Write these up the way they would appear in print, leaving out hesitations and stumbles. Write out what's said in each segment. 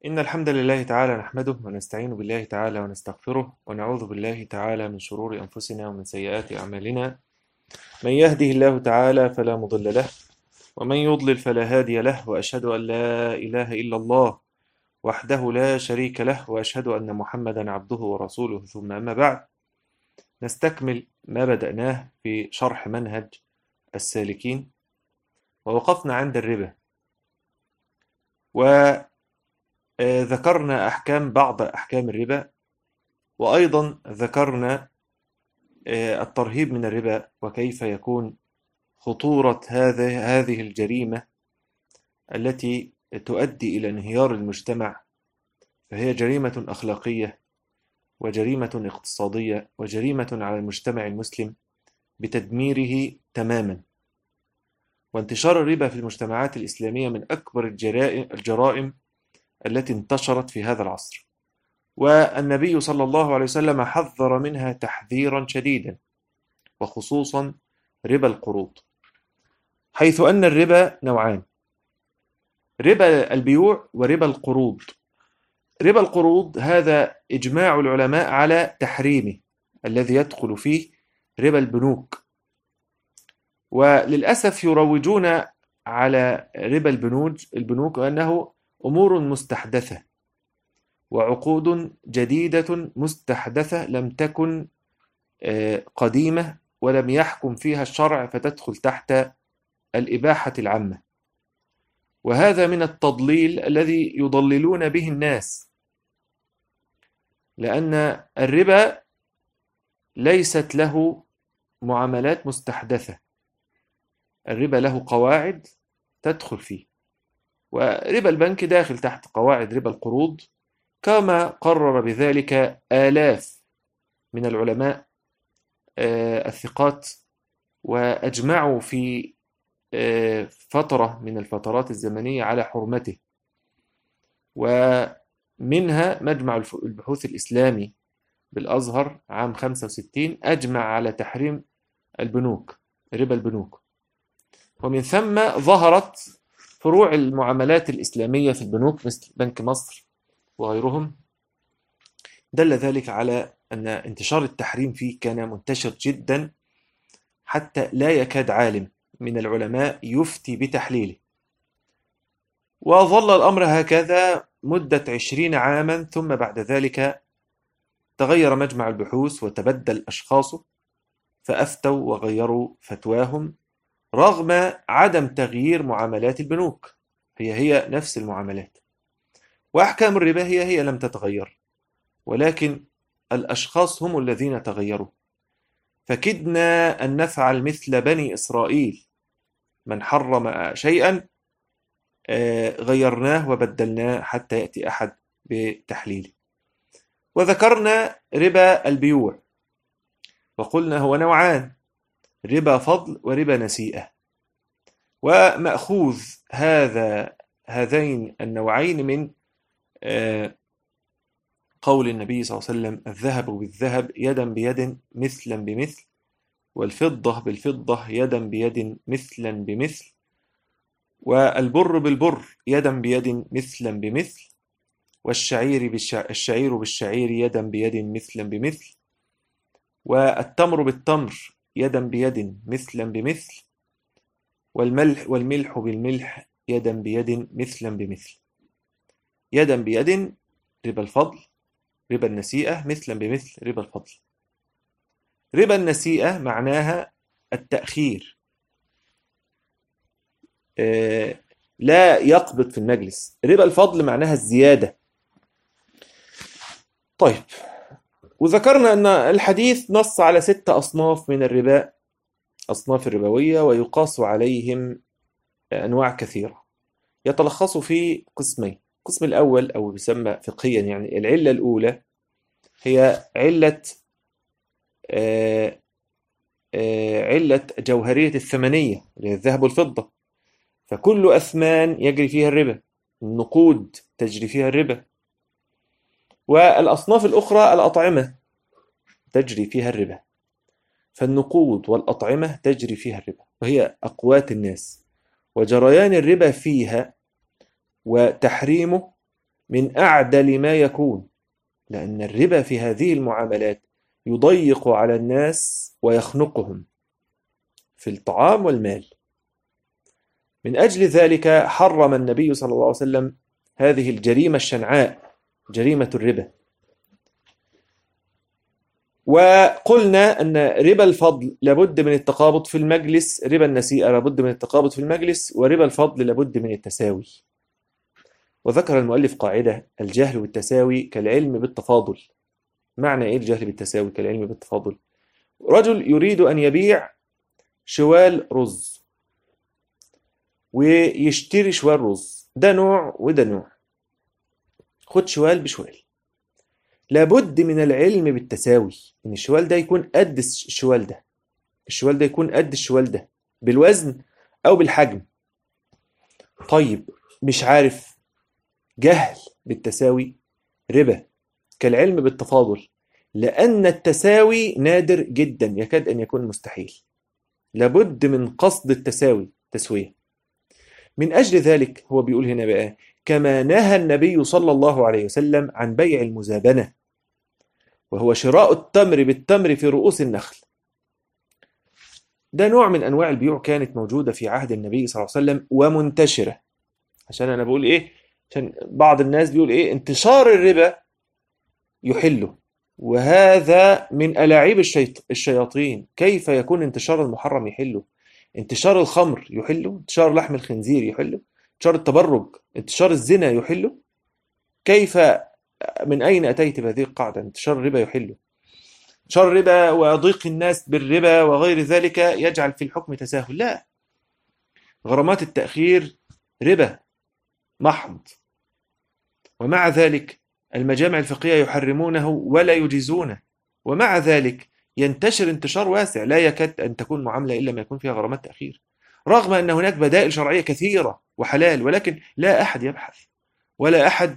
إن الحمد لله تعالى نحمده ونستعين بالله تعالى ونستغفره ونعوذ بالله تعالى من شرور أنفسنا ومن سيئات أعمالنا. من يهده الله تعالى فلا مضل له ومن يضلل فلا هادي له، وأشهد أن لا إله إلا الله وحده لا شريك له، وأشهد أن محمدا عبده ورسوله. ثم أما بعد، نستكمل ما بدأناه في شرح منهج السالكين، ووقفنا عند الربا، وذكرنا بعض أحكام الربا، وأيضا ذكرنا الترهيب من الربا وكيف يكون خطورة هذه الجريمة التي تؤدي إلى انهيار المجتمع. فهي جريمة أخلاقية وجريمة اقتصادية وجريمة على المجتمع المسلم بتدميره تماما. وانتشار الربا في المجتمعات الإسلامية من أكبر الجرائم التي انتشرت في هذا العصر، والنبي صلى الله عليه وسلم حذر منها تحذيرا شديدا، وخصوصا ربا القروض، حيث أن الربا نوعان: ربا البيوع وربا القروض. ربا القروض هذا إجماع العلماء على تحريمه، الذي يدخل فيه ربا البنوك. وللأسف يروجون على ربا البنوك أنه أمور مستحدثة وعقود جديدة مستحدثة لم تكن قديمة ولم يحكم فيها الشرع، فتدخل تحت الإباحة العامة. وهذا من التضليل الذي يضللون به الناس، لأن الربا ليست له معاملات مستحدثة، الربا له قواعد تدخل فيه، وربا البنك داخل تحت قواعد ربا القروض، كما قرر بذلك آلاف من العلماء الثقات، وأجمعوا في فترة من الفترات الزمنية على حرمته. ومنها مجمع البحوث الإسلامي بالأزهر عام 65 أجمع على تحريم البنوك، ربا البنوك. ومن ثم ظهرت فروع المعاملات الإسلامية في البنوك مثل بنك مصر وغيرهم. دل ذلك على أن انتشار التحريم فيه كان منتشر جدا، حتى لا يكاد عالم من العلماء يفتي بتحليله. وظل الأمر هكذا مدة 20 عاما، ثم بعد ذلك تغير مجمع البحوث وتبدل أشخاصه فأفتوا وغيروا فتواهم، رغم عدم تغيير معاملات البنوك، هي نفس المعاملات، وأحكام الربا هي لم تتغير، ولكن الأشخاص هم الذين تغيروا. فكدنا أن نفعل مثل بني إسرائيل، من حرم شيئا غيرناه وبدلناه حتى يأتي أحد بتحليله. وذكرنا ربا البيوع، وقلنا هو نوعان: ربا فضل وربا نسيئة. ومأخوذ هذين النوعين من قول النبي صلى الله عليه وسلم: الذهب بالذهب يدا بيد مثلا بمثل، والفضة بالفضة يدا بيد مثلا بمثل، والبر بالبر يدا بيد مثلا بمثل، الشعير بالشعير يدا بيد مثلا بمثل، والتمر بالتمر يدا بيد مثلا بمثل، والملح بالملح يدا بيد مثلا بمثل. يدا بيد ربا الفضل، ربا النسيئة مثلا بمثل ربا الفضل. ربا النسيئة معناها التأخير، لا يقبض في المجلس. ربا الفضل معناها الزيادة. طيب، وذكرنا أن الحديث نص على 6 أصناف من الربا، أصناف الربوية، ويقاس عليهم أنواع كثيرة، يتلخص في قسمين. القسم الأول، أو يسمى فقهيا يعني العلة الأولى، هي علة جوهرية الثمنية، اللي هي الذهب والفضة. فكل أثمان يجري فيها الربا، النقود تجري فيها الربا. والأصناف الأخرى الأطعمة تجري فيها الربا، فالنقود والأطعمة تجري فيها الربا، وهي أقوات الناس. وجريان الربا فيها وتحريمه من أعدل ما يكون، لأن الربا في هذه المعاملات يضيق على الناس ويخنقهم في الطعام والمال. من أجل ذلك حرم النبي صلى الله عليه وسلم هذه الجريمة الشنعاء، جريمة الربا. وقلنا أن ربا الفضل لابد من التقابض في المجلس، ربا النسيئة لابد من التقابض في المجلس، وربا الفضل لابد من التساوي. وذكر المؤلف قاعدة: الجهل بالتساوي كالعلم بالتفاضل. معنى إيه الجهل بالتساوي كالعلم بالتفاضل؟ رجل يريد أن يبيع شوال رز ويشتري شوال رز، ده نوع وده نوع، خد شوال بشوال. لابد من العلم بالتساوي، ان الشوال ده يكون قد الشوال ده، الشوال ده يكون قد الشوال ده بالوزن او بالحجم. طيب مش عارف، جهل بالتساوي ربا كالعلم بالتفاضل، لأن التساوي نادر جدا يكاد أن يكون مستحيل. لابد من قصد التساوي، تسوية. من أجل ذلك هو بيقول هنا بقى: كما نهى النبي صلى الله عليه وسلم عن بيع المزابنة، وهو شراء التمر بالتمر في رؤوس النخل. ده نوع من أنواع البيوع كانت موجودة في عهد النبي صلى الله عليه وسلم ومنتشرة. عشان أنا بقول إيه؟ عشان بعض الناس بيقول إيه؟ انتشار الربا يحله، وهذا من ألاعيب الشياطين. كيف يكون انتشار المحرم يحله؟ انتشار الخمر يحله، انتشار لحم الخنزير يحله، انتشار التبرج، انتشار الزنا يحله. كيف، من أين أتيت بهذه القاعدة؟ انتشار الربا يحله. انتشار الربا وضيق الناس بالربا وغير ذلك يجعل في الحكم تساهل. لا، غرامات التأخير ربا محض، ومع ذلك المجامع الفقهية يحرمونه ولا يجيزونه، ومع ذلك ينتشر انتشار واسع، لا يكاد أن تكون معاملة إلا ما يكون فيها غرامات تأخير، رغم أن هناك بدائل شرعية كثيرة وحلال، ولكن لا أحد يبحث، ولا أحد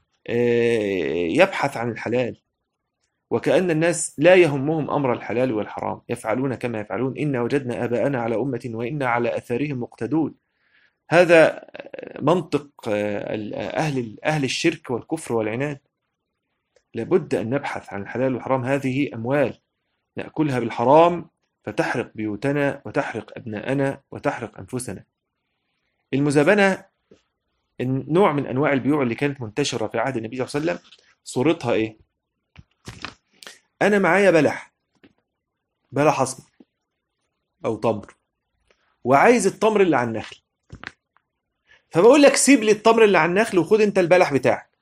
يبحث عن الحلال. وكأن الناس لا يهمهم أمر الحلال والحرام، يفعلون كما يفعلون. إنا وجدنا آباءنا على أمة وإنا على أثارهم مقتدون. هذا منطق أهل الشرك والكفر والعناد. لابد أن نبحث عن الحلال والحرام. هذه أموال نأكلها بالحرام فتحرق بيوتنا وتحرق أبناءنا وتحرق أنفسنا. المزابنة نوع من أنواع البيوع اللي كانت منتشرة في عهد النبي صلى الله عليه وسلم. صورتها إيه؟ أنا معايا بلح أسمر أو تمر، وعايز التمر اللي على النخل، فبقول لك سيب لي التمر اللي على النخل وخد أنت البلح بتاعك.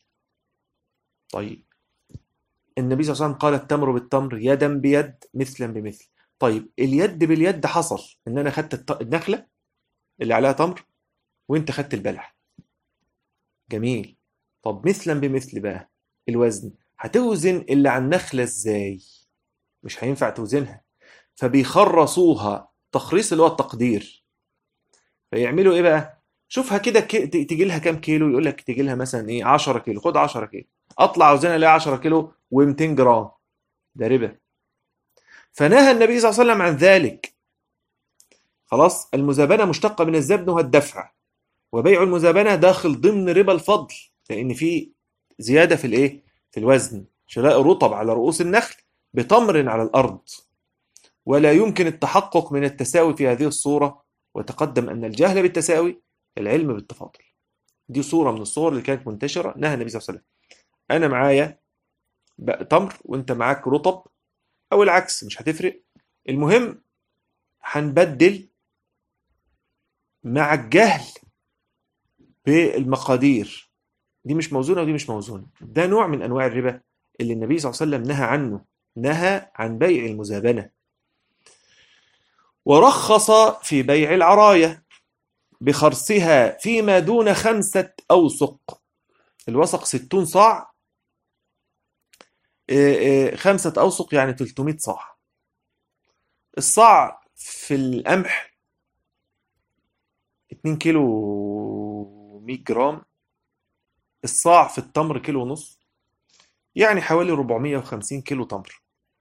طيب النبي صلى الله عليه وسلم قال: التمر بالتمر يدا بيد مثلا بمثل. طيب اليد باليد حصل ان انا خدت النخله اللي عليها تمر وانت خدت البلح، جميل. طب مثلا بمثل بقى، الوزن هتوزن اللي على النخله ازاي؟ مش هينفع توزنها، فبيخرصوها تخريص اللي هو التقدير. فيعملوا ايه بقى؟ شوفها كده تيجي لها كام كيلو، يقول لك تيجي لها مثلا ايه 10 كيلو، خد 10 كيلو. اطلع اوزنها الاقي 10 كيلو و200 جرام. ده ربا. فنهى النبي صلى الله عليه وسلم عن ذلك. خلاص، المزابنة مشتقة من الزبن والدفع، وبيع المزابنة داخل ضمن ربا الفضل، لأن في زيادة في الإيه؟ في الوزن. شراء رطب على رؤوس النخل بتمر على الأرض، ولا يمكن التحقق من التساوي في هذه الصورة. وتقدم أن الجهل بالتساوي العلم بالتفاضل. دي صورة من الصور اللي كانت منتشرة نهى النبي صلى الله عليه وسلم. أنا معايا تمر وأنت معاك رطب، أو العكس، مش هتفرق. المهم هنبدل مع الجهل بالمقادير، دي مش موزونة ودي مش موزونة. ده نوع من أنواع الربا اللي النبي صلى الله عليه وسلم نهى عنه، نهى عن بيع المزابنة. ورخص في بيع العراية بخرصها فيما دون 5 أوسق. الوسق 60 صاع، 5 أوسق يعني 300 صاع. الصاع في القمح 2 كيلو 100 جرام، الصاع في التمر كيلو ونص، يعني حوالي 450 كيلو تمر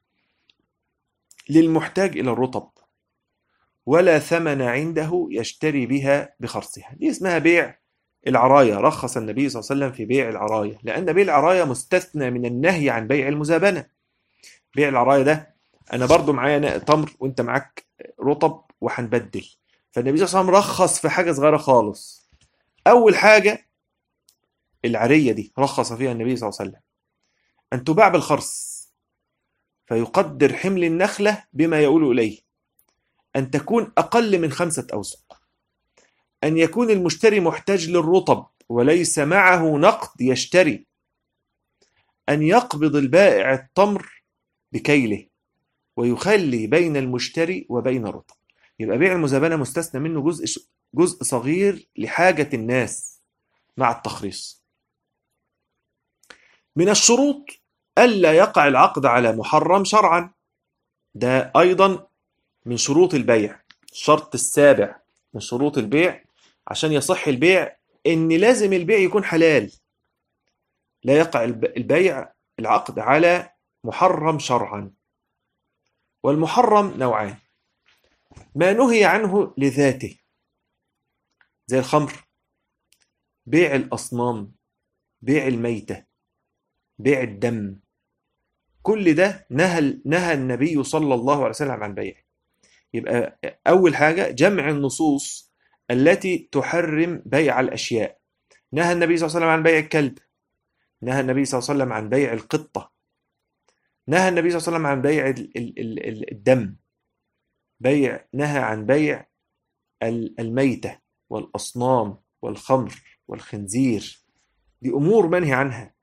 للمحتاج إلى الرطب، ولا ثمن عنده يشتري بها بخرصها. دي اسمها بيع العراية، رخص النبي صلى الله عليه وسلم في بيع العراية، لأن بيع العراية مستثنى من النهي عن بيع المزابنة. بيع العراية ده أنا برضو معايا تمر وأنت معاك رطب وهنبدل، فالنبي صلى الله عليه وسلم رخص في حاجة صغيرة خالص. أول حاجة العرية دي رخص فيها النبي صلى الله عليه وسلم أن تباع بالخرص، فيقدر حمل النخلة بما يؤول إليه، أن تكون أقل من 5 أوسق، أن يكون المشتري محتاج للرطب وليس معه نقد يشتري، أن يقبض البائع التمر بكيله ويخلي بين المشتري وبين الرطب. يبقى بيع المزابنة مستثنى منه جزء صغير لحاجة الناس مع التخريص. من الشروط ألا يقع العقد على محرم شرعا، ده أيضا من شروط البيع. الشرط السابع من شروط البيع عشان يصح البيع إن لازم البيع يكون حلال، لا يقع العقد على محرم شرعا. والمحرم نوعان: ما نهي عنه لذاته زي الخمر، بيع الأصنام، بيع الميتة، بيع الدم، كل ده نهى النبي صلى الله عليه وسلم عن بيعه. يبقى أول حاجة جمع النصوص التي تحرم بيع الأشياء. نهى النبي صلى الله عليه وسلم عن بيع الكلب، نهى النبي صلى الله عليه وسلم عن بيع القطة، نهى النبي صلى الله عليه وسلم عن بيع الدم، نهى عن بيع الميتة والأصنام والخمر والخنزير، دي أمور منهي عنها.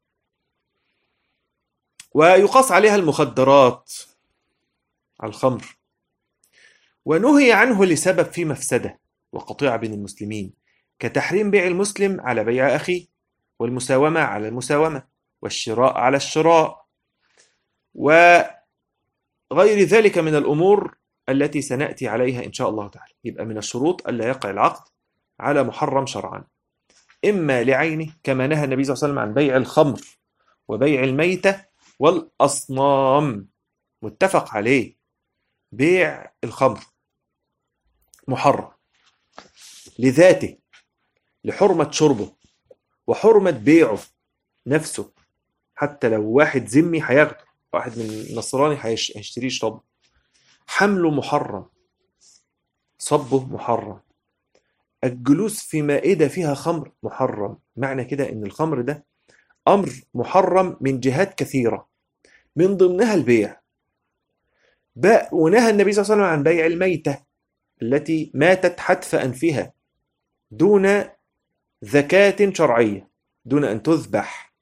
ويقاس عليها المخدرات على الخمر. ونهي عنه لسبب فيه مفسدة وقطيعة بين المسلمين، كتحريم بيع المسلم على بيع أخيه، والمساومة على المساومة، والشراء على الشراء، وغير ذلك من الأمور التي سنأتي عليها إن شاء الله تعالى. يبقى من الشروط ألا يقع العقد على محرم شرعا، إما لعينه كما نهى النبي صلى الله عليه وسلم عن بيع الخمر وبيع الميتة والأصنام، متفق عليه. بيع الخمر محرم لذاته، لحرمة شربه وحرمة بيعه نفسه، حتى لو واحد ذمي هياخده، واحد من نصراني هيشتريه يشربه. حمله محرم، صبه محرم، الجلوس في مائدة فيها خمر محرم. معنى كده ان الخمر ده امر محرم من جهات كثيرة، من ضمنها البيع. ونهى النبي صلى الله عليه وسلم عن بيع الميتة التي ماتت حتف أنفها دون زكاة شرعية، دون أن تذبح.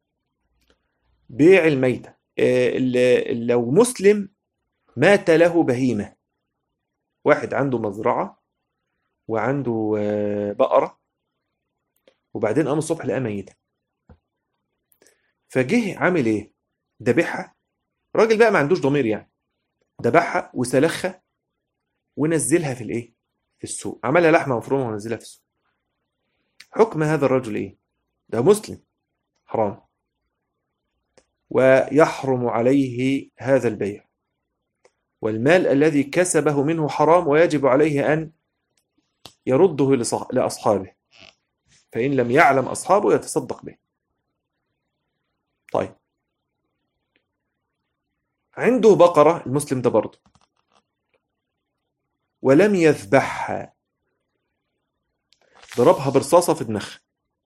بيع الميتة، لو مسلم مات له بهيمة، واحد عنده مزرعة وعنده بقرة، وبعدين قام الصبح لقاها ميتة، فجه عامل ايه؟ ذبحها. راجل بقى ما عندوش ضمير يعني، ذبحها وسلخها ونزلها في الايه؟ في السوق، عملها لحمة مفرومة ونزلها في السوق. حكم هذا الرجل ايه؟ ده مسلم، حرام، ويحرم عليه هذا البيع، والمال الذي كسبه منه حرام، ويجب عليه أن يرده لأصحابه، فإن لم يعلم أصحابه يتصدق به. طيب، عنده بقرة المسلم ده برضه ولم يذبحها، ضربها برصاصة في دماغها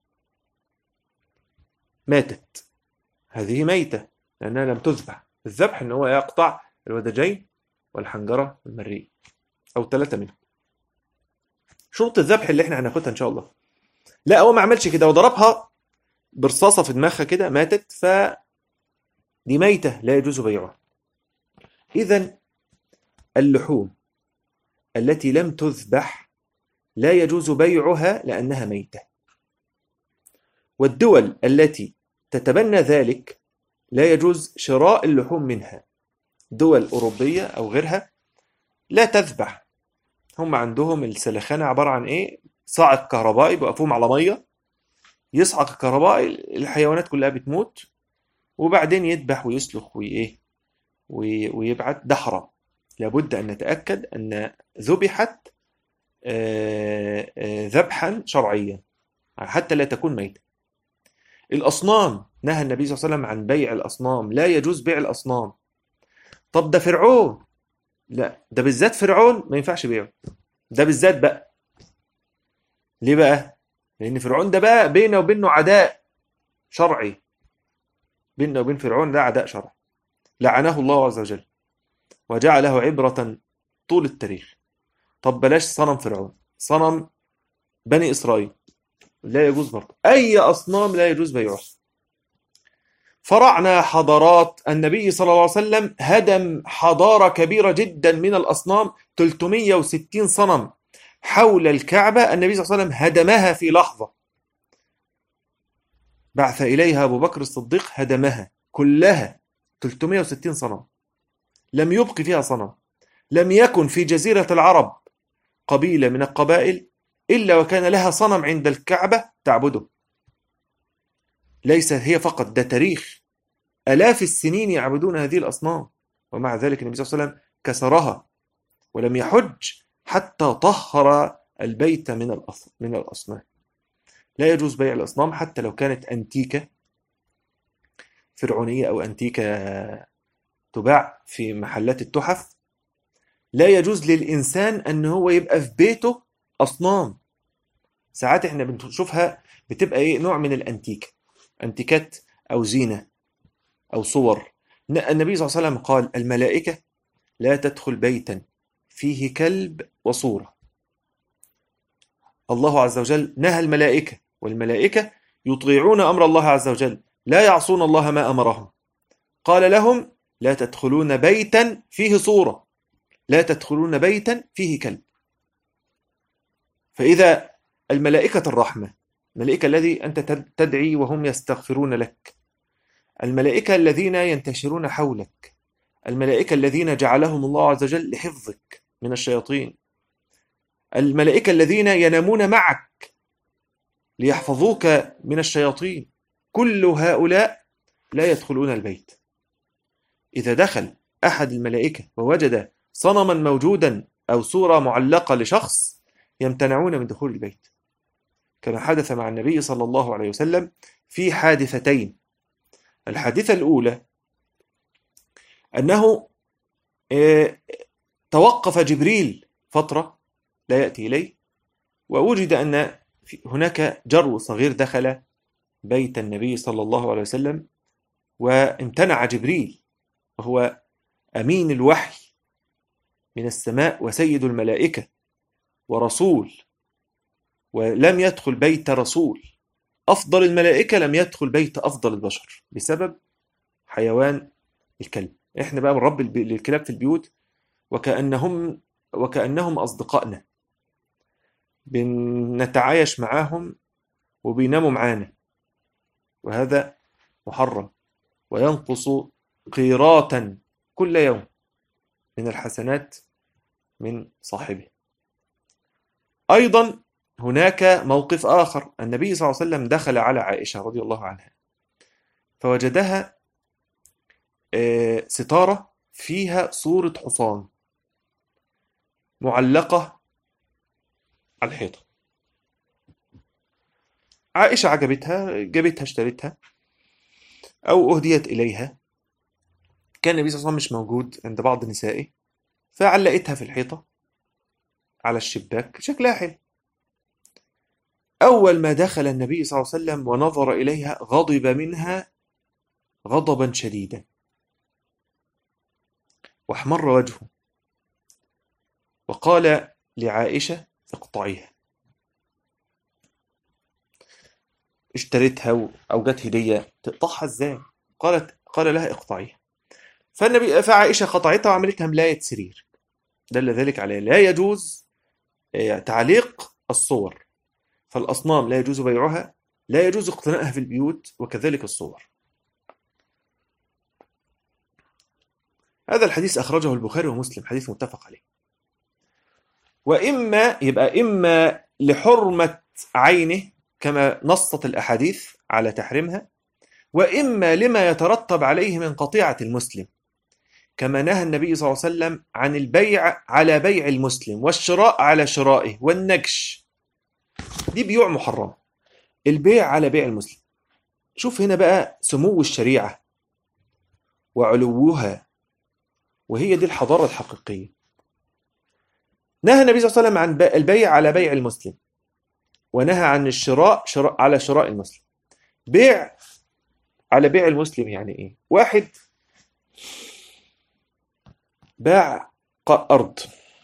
ماتت، هذه ميتة لأنها لم تذبح. الذبح إن هو يقطع الودجين والحنجرة والمريء أو 3 منهم. شروط الذبح اللي احنا هناخدها إن شاء الله. لا، هو ما عملش كده وضربها برصاصة في دماغها كده ماتت، فدي ميتة لا يجوز بيعها. إذن اللحوم التي لم تذبح لا يجوز بيعها لأنها ميتة. والدول التي تتبنى ذلك لا يجوز شراء اللحوم منها، دول أوروبية أو غيرها لا تذبح. هم عندهم السلخانة عبارة عن إيه؟ صاعق كهربائي بيوقفوهم على مية، يصعق الكهربائي، الحيوانات كلها بتموت، وبعدين يذبح ويسلخ ويبعت. ده حرام، لابد أن نتأكد أن ذبحت ذبحا شرعيا. حتى لا تكون ميتة. الأصنام نهى النبي صلى الله عليه وسلم عن بيع الأصنام، لا يجوز بيع الأصنام. طب ده فرعون، لا ده بالذات فرعون ما ينفعش بيعه، ده بالذات بقى. ليه بقى؟ لأن فرعون ده بقى بينه وبينه عداء شرعي، بيننا وبين فرعون ده عداء شرعي، لعنه الله عز وجل وجعله عبرة طول التاريخ. طب بلاش صنم فرعون، صنم بني إسرائيل لا يجوز برضه، أي أصنام لا يجوز بيعها. فرعنا حضارات، النبي صلى الله عليه وسلم هدم حضارة كبيرة جدا من الأصنام، 360 صنم حول الكعبة النبي صلى الله عليه وسلم هدمها في لحظة. بعث إليها أبو بكر الصديق هدمها كلها، 360 صنم، لم يبق فيها صنم. لم يكن في جزيرة العرب قبيلة من القبائل إلا وكان لها صنم عند الكعبة تعبده. ليس هي فقط، ده تاريخ، آلاف السنين يعبدون هذه الأصنام، ومع ذلك النبي صلى الله عليه وسلم كسرها ولم يحج حتى طهر البيت من الأصنام. لا يجوز بيع الأصنام حتى لو كانت أنتيكة فرعونية أو أنتيكة تباع في محلات التحف. لا يجوز للإنسان أن هو يبقى في بيته أصنام. ساعات احنا بنشوفها بتبقى ايه، نوع من الأنتيكة، أنتيكات أو زينة أو صور. النبي صلى الله عليه وسلم قال الملائكة لا تدخل بيتا فيه كلب وصورة. الله عز وجل نهى الملائكة، والملائكة يطيعون أمر الله عز وجل، لا يعصون الله ما أمرهم. قال لهم لا تدخلون بيتا فيه صورة، لا تدخلون بيتا فيه كلب. فإذا الملائكة الرحمة، الملائكة الذي أنت تدعي وهم يستغفرون لك، الملائكة الذين ينتشرون حولك، الملائكة الذين جعلهم الله عز وجل لحفظك من الشياطين، الملائكة الذين ينامون معك ليحفظوك من الشياطين، كل هؤلاء لا يدخلون البيت. إذا دخل أحد الملائكة ووجد صنما موجودا أو صورة معلقة لشخص يمتنعون من دخول البيت، كما حدث مع النبي صلى الله عليه وسلم في حادثتين. الحادثة الأولى أنه توقف جبريل فترة لا يأتي إليه، ووجد أن هناك جرو صغير دخل بيت النبي صلى الله عليه وسلم، وامتنع جبريل وهو أمين الوحي من السماء وسيد الملائكة ورسول، ولم يدخل بيت رسول أفضل الملائكة، لم يدخل بيت أفضل البشر بسبب حيوان الكلب. إحنا بقى بنربي الكلاب في البيوت وكأنهم أصدقائنا، بنتعايش معاهم وبيناموا معانا، وهذا محرم وينقص قيراتا كل يوم من الحسنات من صاحبه. أيضا هناك موقف آخر، النبي صلى الله عليه وسلم دخل على عائشة رضي الله عنها فوجدها ستارة فيها صورة حصان معلقة على الحيطة. عائشة عجبتها، جابتها اشترتها أو أهديت إليها. كان النبي صلى الله عليه وسلم مش موجود عند بعض نسائه، فعلقتها في الحيطة على الشباك، شكلها حلو. أول ما دخل النبي صلى الله عليه وسلم ونظر إليها غضب منها غضبا شديدا واحمر وجهه، وقال لعائشة اقطعيها. اشتريتها أو جت هدية، تقطعها ازاي؟ قال لها اقطعيها. فعائشة قطعتها وعملتها ملاية سرير. دل ذلك على لا يجوز تعليق الصور، فالأصنام لا يجوز بيعها، لا يجوز اقتنائها في البيوت، وكذلك الصور. هذا الحديث أخرجه البخاري ومسلم، حديث متفق عليه. وإما يبقى إما لحرمة عينه كما نصت الأحاديث على تحريمها، وإما لما يترتب عليه من قطيعة المسلم، كما نهى النبي صلى الله عليه وسلم عن البيع على بيع المسلم والشراء على شرائه والنجش. دي بيوع محرمة. البيع على بيع المسلم. شوف هنا بقى سمو الشريعة وعلوها، وهي دي الحضارة الحقيقية. نهى النبي صلى الله عليه وسلم عن البيع على بيع المسلم، ونهى عن الشراء على شراء المسلم. بيع على بيع المسلم يعني ايه؟ واحد باع أرض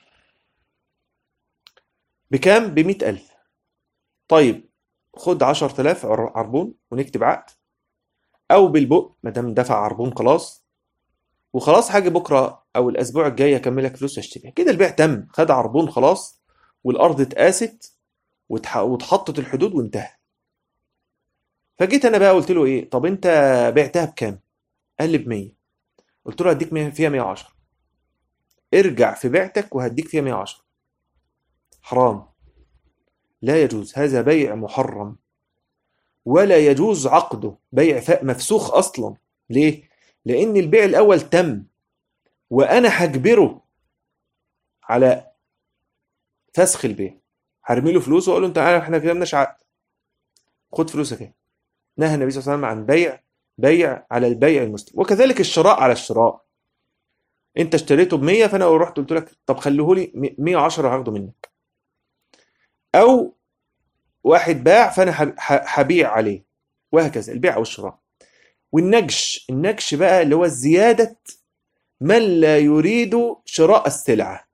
بكام؟ ب100,000. طيب خد 10,000 عربون ونكتب عقد، أو بالبق ما دام دفع عربون خلاص، وخلاص هاجي بكرة أو الأسبوع الجاي أكملك فلوس أشتريها. كده البيع تم، خد عربون خلاص، والأرض اتقاست واتحطت الحدود وانتهى. فجيت أنا بقى قلت له إيه؟ طب أنت بعتها بكام؟ قال لي ب100. قلت له هديك فيها 110. ارجع في بيعتك وهديك فيها 110. حرام، لا يجوز، هذا بيع محرم، ولا يجوز عقده، بيع مفسوخ أصلا. ليه؟ لأن البيع الأول تم، وأنا هجبره على فسخ البيع. هرمي له فلوس وأقول له أنت عارف إحنا كده مالناش عقد، خد فلوسك اهي. نهى النبي صلى الله عليه وسلم عن بيع على البيع المسلم. وكذلك الشراء على الشراء. أنت اشتريته ب100، فأنا رحت قلت لك طب خليه لي 110 هاخده منك. أو واحد باع فأنا هبيع عليه، وهكذا البيع أو الشراء. النجش بقى اللي هو زيادة من لا يريد شراء السلعة.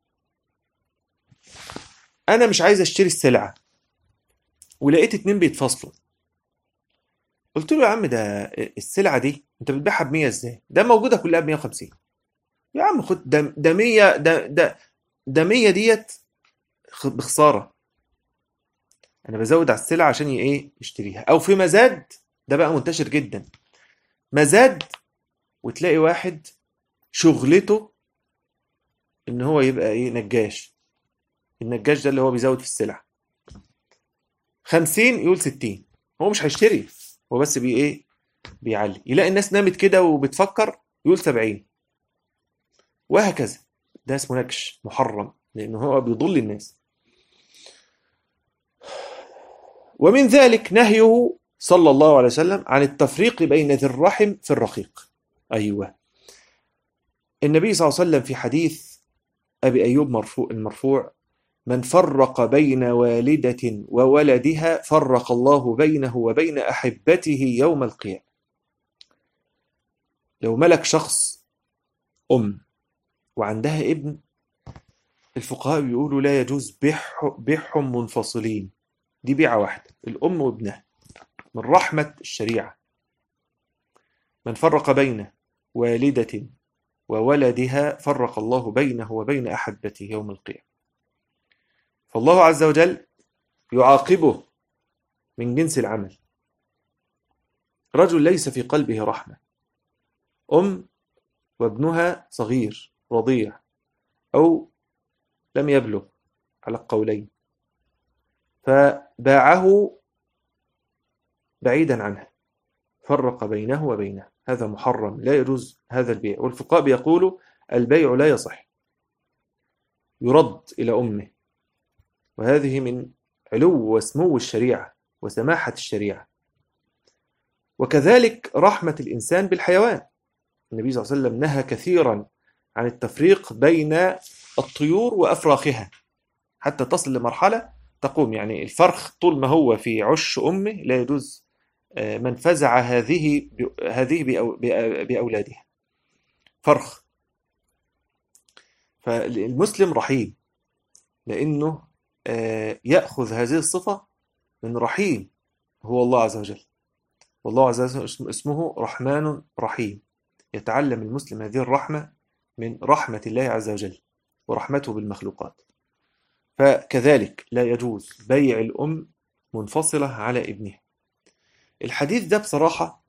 أنا مش عايز أشتري السلعة، ولقيت اتنين بيتفاصلوا. قلت له يا عم ده السلعة دي أنت بتبيعها ب100 إزاي؟ ده موجودة كلها ب150. يا عم خد ده 100، ده 100 ديت بخسارة. أنا بزود على السلعة عشان إيه؟ يشتريها. أو في مزاد، ده بقى منتشر جدا. مزاد، وتلاقي واحد شغلته إن هو يبقى إيه؟ نجاش. النجاش ده اللي هو بيزود في السلع. 50 يقول 60. هو مش هيشتري، هو بس ايه؟ بيعلي. يلاقي الناس نامت كده وبتفكر يقول 70، وهكذا. ده اسمه نكش محرم، لأنه هو بيضل الناس. ومن ذلك نهيه صلى الله عليه وسلم عن التفريق بين ذي الرحم في الرقيق. أيوة، النبي صلى الله عليه وسلم في حديث أبي أيوب المرفوع: من فرق بين والدة وولدها فرق الله بينه وبين أحبته يوم القيامة. لو ملك شخص أم وعندها ابن، الفقهاء بيقولوا لا يجوز بيعهم منفصلين. دي بيعة واحدة، الأم وابنها، من رحمة الشريعة. من فرق بين والدة وولدها فرق الله بينه وبين أحبته يوم القيامة. فالله عز وجل يعاقبه من جنس العمل. رجل ليس في قلبه رحمة، أم وابنها صغير رضيع أو لم يبلغ على القولين، فباعه بعيدا عنها، فرق بينه وبينها. هذا محرم، لا يجوز هذا البيع. والفقهاء بيقولوا البيع لا يصح، يرد إلى أمه. وهذه من علو وسمو الشريعة وسماحة الشريعة. وكذلك رحمة الإنسان بالحيوان. النبي صلى الله عليه وسلم نهى كثيرا عن التفريق بين الطيور وأفراخها، حتى تصل لمرحلة تقوم يعني الفرخ طول ما هو في عش أمه لا يجوز من فزع هذه بأولادها. فرخ. فالمسلم رحيم، لأنه يأخذ هذه الصفة من رحيم هو الله عز وجل. والله عز وجل اسمه رحمن رحيم. يتعلم المسلم هذه الرحمة من رحمة الله عز وجل ورحمته بالمخلوقات. فكذلك لا يجوز بيع الأم منفصلة على ابنها. الحديث ده بصراحة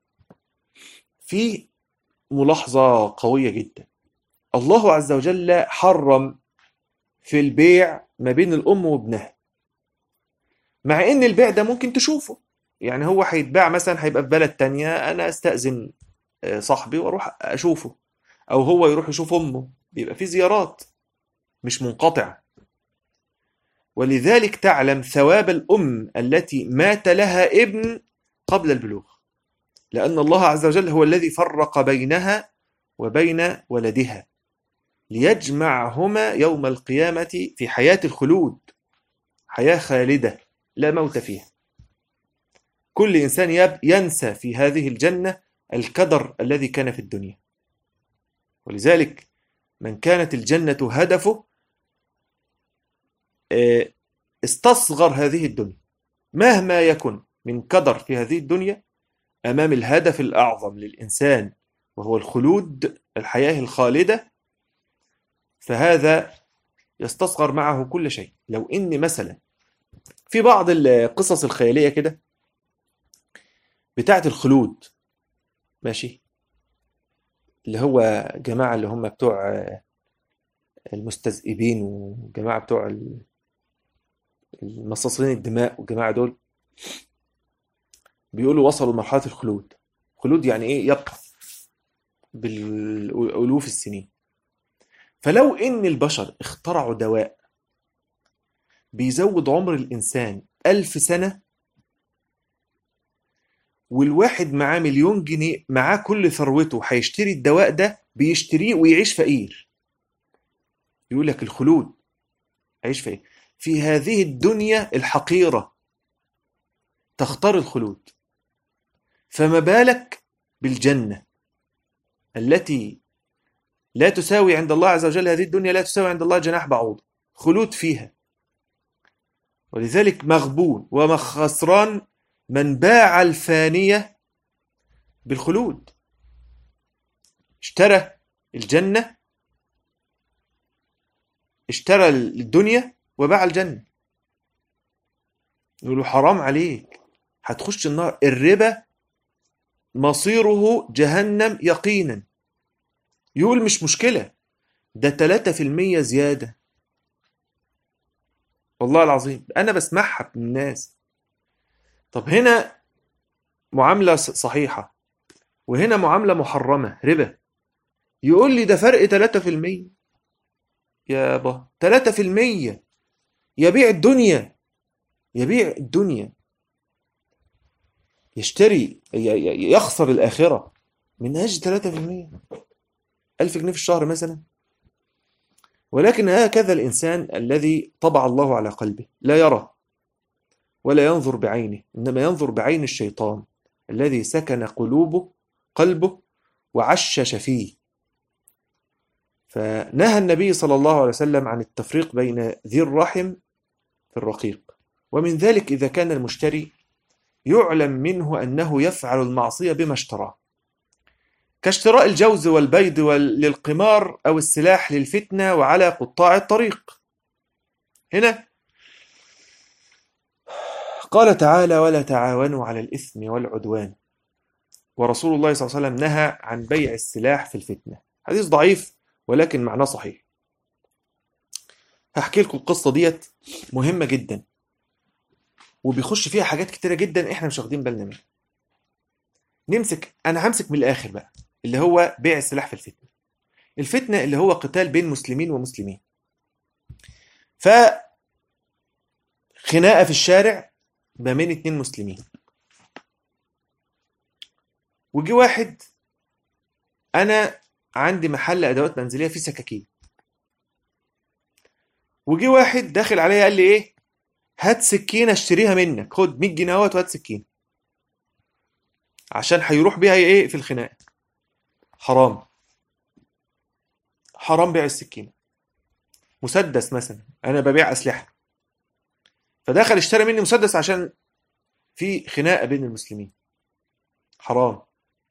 فيه ملاحظة قوية جدا. الله عز وجل حرم في البيع ما بين الأم وابنها، مع إن البيع ده ممكن تشوفه. يعني هو هيتباع مثلا، هيبقى في بلد تانية، أنا أستأذن صاحبي وأروح أشوفه، أو هو يروح يشوف أمه، بيبقى في زيارات مش منقطعة. ولذلك تعلم ثواب الأم التي مات لها ابن قبل البلوغ، لأن الله عز وجل هو الذي فرق بينها وبين ولدها ليجمعهما يوم القيامة في حياة الخلود، حياة خالدة لا موت فيها. كل إنسان ينسى في هذه الجنة الكدر الذي كان في الدنيا. ولذلك من كانت الجنة هدفه استصغر هذه الدنيا مهما يكن من كدر في هذه الدنيا أمام الهدف الأعظم للإنسان وهو الخلود، الحياة الخالدة، فهذا يستصغر معه كل شيء. لو إن مثلا في بعض القصص الخيالية كده بتاعت الخلود، ماشي، اللي هو جماعة اللي هم بتوع المستذئبين وجماعة بتوع المصاصين الدماء والجماعة دول بيقولوا وصلوا لمرحلة الخلود. خلود يعني إيه؟ يبقى بالألوف السنين. فلو إن البشر اخترعوا دواء بيزود عمر الإنسان 1000 سنة، والواحد معاه 1,000,000 جنيه، معاه كل ثروته، هيشتري الدواء ده، بيشتريه ويعيش فقير. يقول لك الخلود، عيش فقير في هذه الدنيا الحقيرة تختار الخلود، فما بالك بالجنة التي لا تساوي عند الله عز وجل، هذه الدنيا لا تساوي عند الله جناح بعوض، خلود فيها. ولذلك مغبون وخسران من باع الفانية بالخلود، اشترى الجنة، اشترى الدنيا وباع الجنة. يقولوا حرام عليك، هتخش النار. الربا مصيره جهنم يقينا. يقول مش مشكلة، ده 3% زيادة. والله العظيم أنا بسمعها من الناس. طب هنا معاملة صحيحة وهنا معاملة محرمة ربا، يقول لي ده فرق 3%. يابا 3% يبيع الدنيا، يبيع الدنيا، يشتري، يخسر الآخرة من أجل 3%، 1000 جنيه في الشهر مثلا. ولكن هكذا الإنسان الذي طبع الله على قلبه، لا يرى ولا ينظر بعينه، إنما ينظر بعين الشيطان الذي سكن قلبه وعشش فيه. فنهى النبي صلى الله عليه وسلم عن التفريق بين ذي الرحم في الرقيق. ومن ذلك إذا كان المشتري يعلم منه أنه يفعل المعصية بما اشتراه، كاشتراء الجوز والبيض للقمار أو السلاح للفتنة وعلى قطاع الطريق. هنا قال تعالى ولا تعاونوا على الإثم والعدوان، ورسول الله صلى الله عليه وسلم نهى عن بيع السلاح في الفتنة. حديث ضعيف ولكن معناه صحيح. هحكي لكم القصة ديت مهمة جدا وبيخش فيها حاجات كتيرة جدا احنا مش واخدين بالنا منها. انا همسك من الاخر بقى، اللي هو بيع السلاح في الفتنة. الفتنة اللي هو قتال بين مسلمين ومسلمين، خناقة في الشارع ما بين 2 مسلمين، وجي واحد، انا عندي محل ادوات منزلية فيه سكاكين، وجي واحد داخل عليا قال لي ايه، هات سكينة اشتريها منك، خد 100 جنيه وهات سكينة، عشان هيروح بيها ايه في الخناقة. حرام، حرام بيع السكينة. مسدس مثلا، انا ببيع اسلحة، فدخل اشترى مني مسدس عشان في خناقة بين المسلمين، حرام.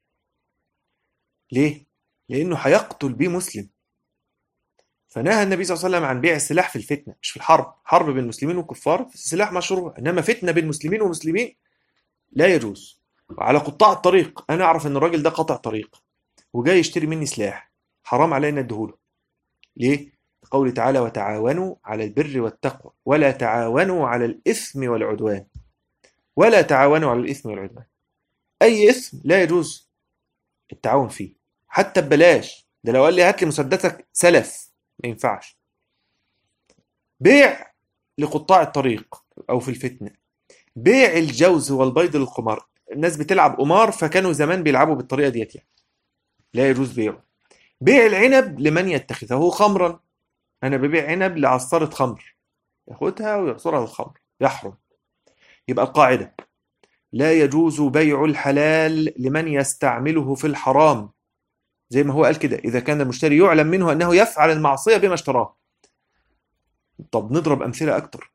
ليه؟ لانه هيقتل بيه مسلم. فنهى النبي صلى الله عليه وسلم عن بيع السلاح في الفتنة، مش في الحرب. حرب بين المسلمين والكفار السلاح مشروع، انما فتنة بين مسلمين ومسلمين لا يجوز. وعلى قطاع الطريق، انا اعرف ان الراجل ده قطع طريق وجاي يشتري مني سلاح، حرام علينا اديهوله. ليه؟ قوله تعالى وتعاونوا على البر والتقوى ولا تعاونوا على الإثم والعدوان. ولا تعاونوا على الإثم والعدوان، أي إثم لا يجوز التعاون فيه، حتى ببلاش. ده لو قال لي هات لي مسدسك سلف ما ينفعش. بيع لقطاع الطريق أو في الفتنة. بيع الجوز والبيض للقمار، الناس بتلعب قمار فكانوا زمان بيلعبوا بالطريقة ديت يعني، لا يجوز بيعه. بيع العنب لمن يتخذه خمرا، أنا ببيع عنب لعصارة خمر ياخدها ويعصرها الخمر، يحرم. يبقى القاعدة: لا يجوز بيع الحلال لمن يستعمله في الحرام، زي ما هو قال كده: إذا كان المشتري يعلم منه أنه يفعل المعصية بما اشتراه. طب نضرب أمثلة أكتر.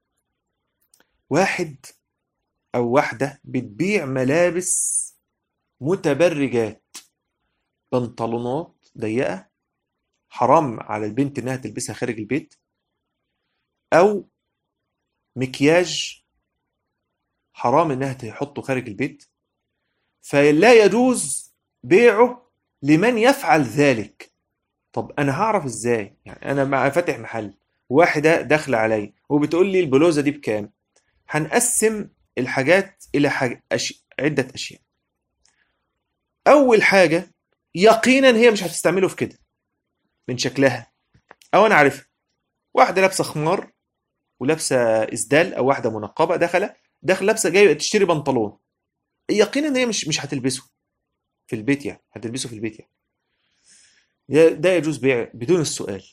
واحد أو واحدة بتبيع ملابس متبرجات، بنطلونات ضيقة حرام على البنت إنها تلبسها خارج البيت، أو مكياج حرام إنها تحطه خارج البيت، فلا يجوز بيعه لمن يفعل ذلك. طب أنا هعرف إزاي؟ يعني أنا مع فاتح محل، واحدة داخلة علي وبتقول لي البلوزة دي بكام؟ هنقسم الحاجات إلى عدة أشياء. أول حاجة، يقينا هي مش هتستعمله في كده من شكلها، أو أنا عارفها. واحدة لابسة خمار ولابسة إسدال، أو واحدة منقبة داخلة لابسة جاية تشتري بنطلون، يقينا هي مش هتلبسه في البيت، يعني هتلبسه في البيت يعني. ده يجوز بيع بدون السؤال.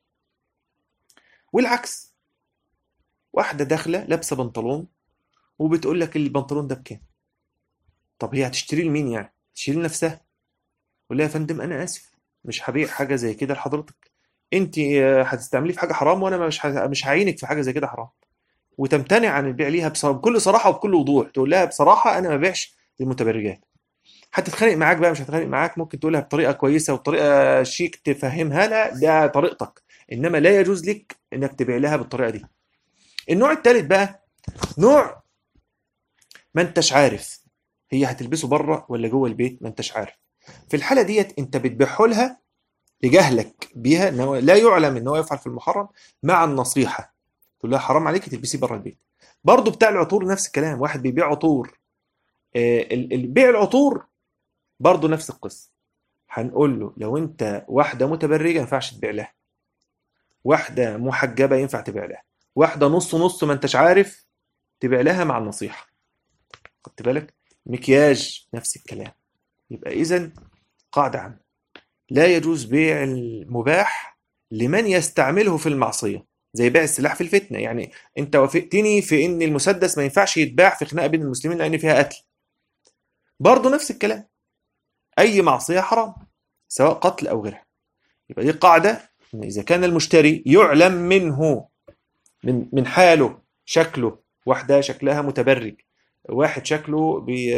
والعكس، واحدة داخلة لابسة بنطلون وبتقول لك البنطلون ده بكام؟ طب هي هتشتريه لمين يعني؟ تشتري لنفسها؟ قول لها: يا فندم أنا آسف، مش هبيع حاجة زي كده لحضرتك، أنت هتستعمليه في حاجة حرام وأنا مش هعينك في حاجة زي كده حرام. وتمتنع عن البيع ليها بكل صراحة وبكل وضوح، تقول لها بصراحة أنا ما بيعش للمتبرجات. هتتخانق معاك بقى، مش هتتخانق معاك، ممكن تقولها بطريقة كويسة وبطريقة شيك تفهمها لها، ده طريقتك، إنما لا يجوز لك إنك تبيع لها بالطريقة دي. النوع الثالث بقى، نوع ما انتش عارف هي هتلبسه بره ولا جوه البيت، ما انتش عارف. في الحالة ديت انت بتبيعه لها لجهلك بيها، انه لا يعلم انه يفعل في المحرم، مع النصيحة تقول لها حرام عليك تلبسيه بره البيت. برضو بتاع العطور نفس الكلام، واحد بيبيع عطور، بيع العطور برضو نفس القصة. هنقول له لو انت واحدة متبرجة ما ينفعش تبيع لها، واحدة محجبة ينفع تبيع لها، واحدة نص نص ما انتش عارف تبيع لها مع النصيحة. خدت بالك؟ مكياج نفس الكلام. يبقى إذن قاعدة عامة: لا يجوز بيع المباح لمن يستعمله في المعصية، زي بيع السلاح في الفتنة. يعني انت وافقتني في ان المسدس ما ينفعش يتباع في خناقة بين المسلمين لان فيها قتل، برضه نفس الكلام، اي معصية حرام سواء قتل او غيرها. يبقى دي قاعدة، ان اذا كان المشتري يعلم منه من حاله، شكله، واحدة شكلها متبرج، واحد شكله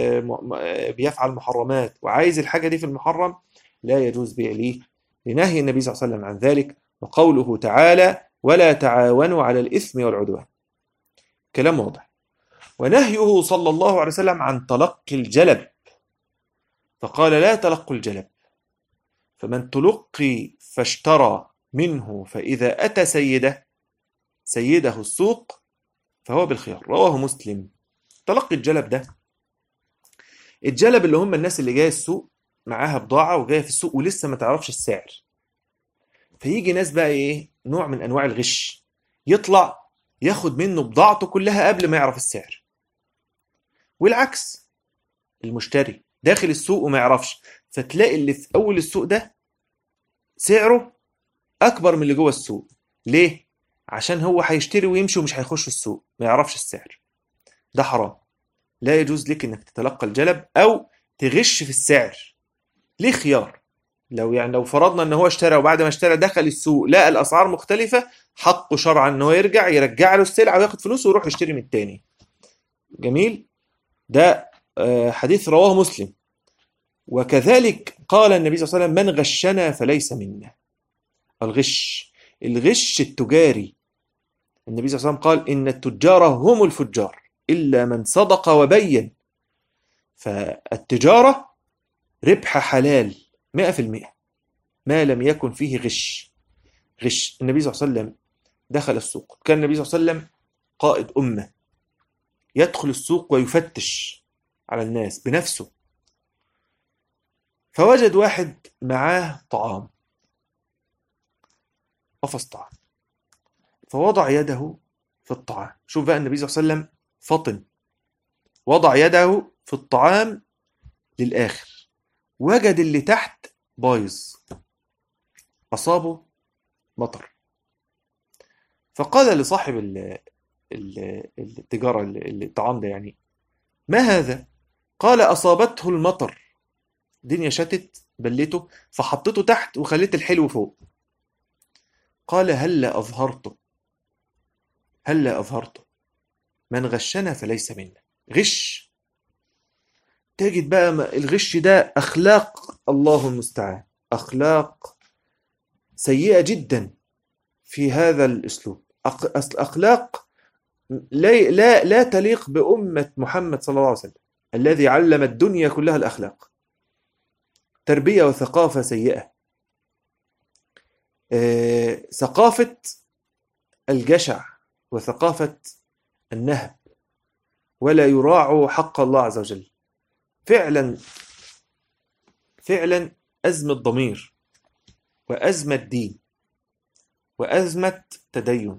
بيفعل محرمات وعايز الحاجة دي في المحرم، لا يجوز بيع ليه، لنهي النبي صلى الله عليه وسلم عن ذلك، وقوله تعالى: ولا تعاونوا على الإثم والعدوان. كلام واضح. ونهيه صلى الله عليه وسلم عن تلقي الجلب، فقال: لا تلقوا الجلب، فمن تلقي فاشترى منه فإذا أتى سيده السوق فهو بالخيار. رواه مسلم. تلقي الجلب ده، الجلب اللي هم الناس اللي جايه السوق معاها بضاعة وجايه في السوق ولسه ما تعرفش السعر، فيجي ناس بقى ايه، نوع من انواع الغش، يطلع ياخد منه بضاعته كلها قبل ما يعرف السعر. والعكس، المشتري داخل السوق وما يعرفش، فتلاقي اللي في اول السوق ده سعره اكبر من اللي جوه السوق. ليه؟ عشان هو هيشتري ويمشي ومش هيخش السوق، ما يعرفش السعر. ده حرام. لا يجوز لك انك تتلقى الجلب او تغش في السعر. ليه خيار، لو فرضنا ان هو اشترى وبعد ما اشترى دخل السوق لقى الاسعار مختلفه، حقه شرعا ان هو يرجع له السلعه وياخد فلوسه ويروح يشتري من التاني. جميل. ده حديث رواه مسلم. وكذلك قال النبي صلى الله عليه وسلم: من غشنا فليس منا. الغش التجاري، النبي صلى الله عليه وسلم قال: إن التجار هم الفجار إلا من صدق وبين. فالتجارة ربح حلال 100% ما لم يكن فيه غش. النبي صلى الله عليه وسلم دخل السوق، كان النبي صلى الله عليه وسلم قائد أمة، يدخل السوق ويفتش على الناس بنفسه، فوجد واحد معاه طعام، قفص طعام، فوضع يده في الطعام. شوف بقى النبي صلى الله عليه وسلم فطن، وضع يده في الطعام للآخر، وجد اللي تحت بايظ، أصابه مطر، فقال لصاحب التجارة الطعام ده يعني: ما هذا؟ قال: أصابته المطر، الدنيا شتت بلته فحطيته تحت وخليت الحلو فوق. قال: هلا أظهرته، من غشنا فليس منا. غش، تجد بقى الغش ده أخلاق، الله المستعان، أخلاق سيئة جدا في هذا الأسلوب، أخلاق لا تليق بأمة محمد صلى الله عليه وسلم الذي علم الدنيا كلها الأخلاق. تربية وثقافة سيئة، ثقافة الجشع وثقافة النهب، ولا يراعوا حق الله عز وجل. فعلا فعلا أزمة ضمير، وأزمة دين، وأزمة تدين.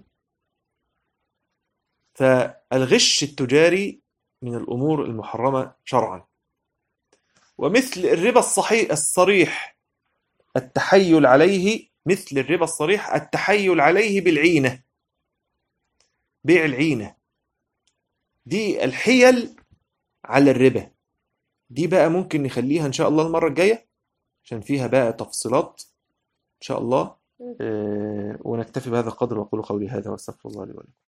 فالغش التجاري من الأمور المحرمة شرعا. ومثل الربا الصريح التحيل عليه، مثل الربا الصريح التحيل عليه بالعينة، بيع العينة، دي الحيل على الربا. دي بقى ممكن نخليها إن شاء الله المرة الجاية، عشان فيها بقى تفصيلات إن شاء الله. ونكتفي بهذا القدر، وأقول قولي هذا وأستغفر الله لي ولكم.